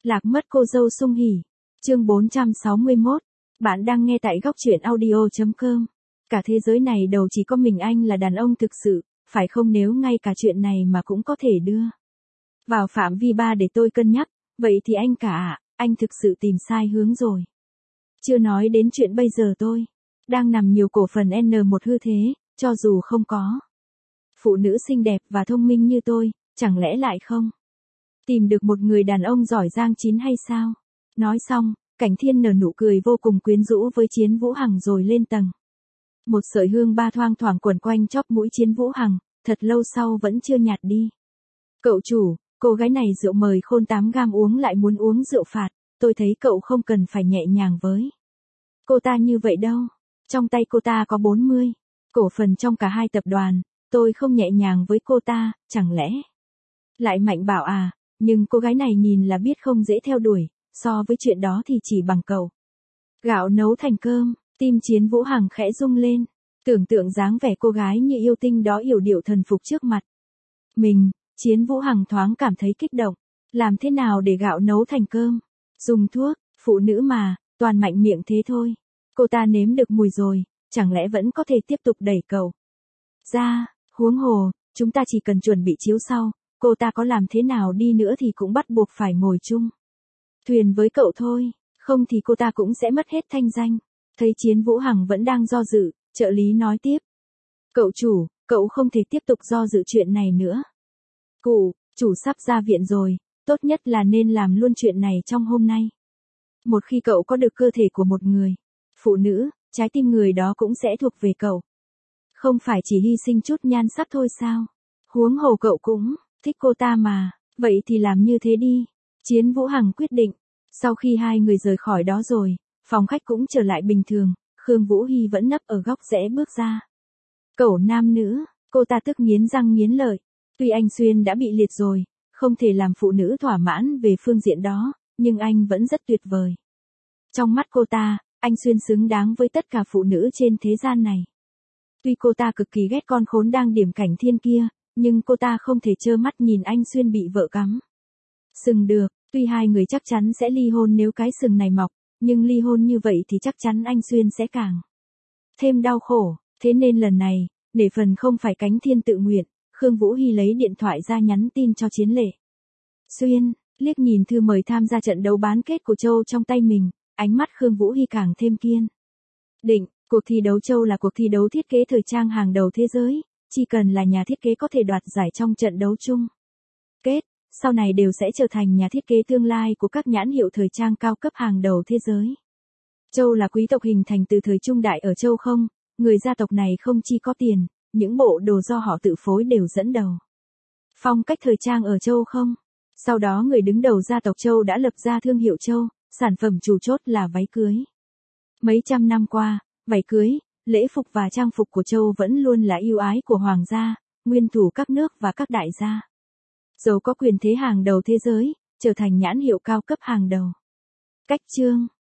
Lạc mất cô dâu sung hỉ. Chương 461. Bạn đang nghe tại góc truyện audio.com. Cả thế giới này đầu chỉ có mình anh là đàn ông thực sự, phải không? Nếu ngay cả chuyện này mà cũng có thể đưa vào phạm vi 3 để tôi cân nhắc, vậy thì anh cả, anh thực sự tìm sai hướng rồi. Chưa nói đến chuyện bây giờ tôi đang nằm nhiều cổ phần N1 hư thế, cho dù không có phụ nữ xinh đẹp và thông minh như tôi, chẳng lẽ lại không tìm được một người đàn ông giỏi giang chín hay sao? Nói xong, Cảnh Thiên nở nụ cười vô cùng quyến rũ với Chiến Vũ Hằng rồi lên tầng. Một sợi hương ba thoang thoảng quẩn quanh chóp mũi Chiến Vũ Hằng, thật lâu sau vẫn chưa nhạt đi. Cậu chủ, cô gái này rượu mời khôn 8 gam uống lại muốn uống rượu phạt, tôi thấy cậu không cần phải nhẹ nhàng với cô ta như vậy đâu. Trong tay cô ta có 40 cổ phần trong cả hai tập đoàn, tôi không nhẹ nhàng với cô ta, chẳng lẽ lại Mạnh bảo à? Nhưng cô gái này nhìn là biết không dễ theo đuổi, so với chuyện đó thì chỉ bằng cầu gạo nấu thành cơm. Tim Chiến Vũ Hằng khẽ rung lên, tưởng tượng dáng vẻ cô gái như yêu tinh đó yểu điệu thần phục trước mặt mình, Chiến Vũ Hằng thoáng cảm thấy kích động. Làm thế nào để gạo nấu thành cơm? Dùng thuốc, phụ nữ mà, toàn mạnh miệng thế thôi. Cô ta nếm được mùi rồi, chẳng lẽ vẫn có thể tiếp tục đẩy cậu ra? Huống hồ, chúng ta chỉ cần chuẩn bị chiếu sau, cô ta có làm thế nào đi nữa thì cũng bắt buộc phải ngồi chung thuyền với cậu thôi, không thì cô ta cũng sẽ mất hết thanh danh. Thấy Chiến Vũ Hằng vẫn đang do dự, trợ lý nói tiếp. Cậu chủ, cậu không thể tiếp tục do dự chuyện này nữa. Chủ sắp ra viện rồi, tốt nhất là nên làm luôn chuyện này trong hôm nay. Một khi cậu có được cơ thể của một người phụ nữ, trái tim người đó cũng sẽ thuộc về cậu. Không phải chỉ hy sinh chút nhan sắc thôi sao? Huống hồ cậu cũng thích cô ta mà, vậy thì làm như thế đi. Chiến Vũ Hằng quyết định. Sau khi hai người rời khỏi đó rồi, phòng khách cũng trở lại bình thường, Khương Vũ Hy vẫn nấp ở góc rẽ bước ra. Cẩu nam nữ, cô ta tức nghiến răng nghiến lợi. Tuy anh Xuyên đã bị liệt rồi, không thể làm phụ nữ thỏa mãn về phương diện đó, nhưng anh vẫn rất tuyệt vời. Trong mắt cô ta, anh Xuyên xứng đáng với tất cả phụ nữ trên thế gian này. Tuy cô ta cực kỳ ghét con khốn đang điểm Cảnh Thiên kia, nhưng cô ta không thể trơ mắt nhìn anh Xuyên bị vợ cắm sừng được. Tuy hai người chắc chắn sẽ ly hôn nếu cái sừng này mọc, nhưng ly hôn như vậy thì chắc chắn anh Xuyên sẽ càng thêm đau khổ. Thế nên lần này, nể phần không phải Cảnh Thiên tự nguyện, Khương Vũ Hy lấy điện thoại ra nhắn tin cho Chiến Lệ. Xuyên, liếc nhìn thư mời tham gia trận đấu bán kết của Châu trong tay mình, ánh mắt Khương Vũ Hy càng thêm kiên định. Cuộc thi đấu Châu là cuộc thi đấu thiết kế thời trang hàng đầu thế giới, chỉ cần là nhà thiết kế có thể đoạt giải trong trận đấu chung kết, sau này đều sẽ trở thành nhà thiết kế tương lai của các nhãn hiệu thời trang cao cấp hàng đầu thế giới. Châu là quý tộc hình thành từ thời trung đại ở Châu không, người gia tộc này không chỉ có tiền, những bộ đồ do họ tự phối đều dẫn đầu phong cách thời trang ở Châu không. Sau đó người đứng đầu gia tộc Châu đã lập ra thương hiệu Châu, sản phẩm chủ chốt là váy cưới. Mấy trăm năm qua, váy cưới, lễ phục và trang phục của Châu vẫn luôn là yêu ái của hoàng gia, nguyên thủ các nước và các đại gia giàu có quyền thế hàng đầu thế giới, trở thành nhãn hiệu cao cấp hàng đầu. Cách chương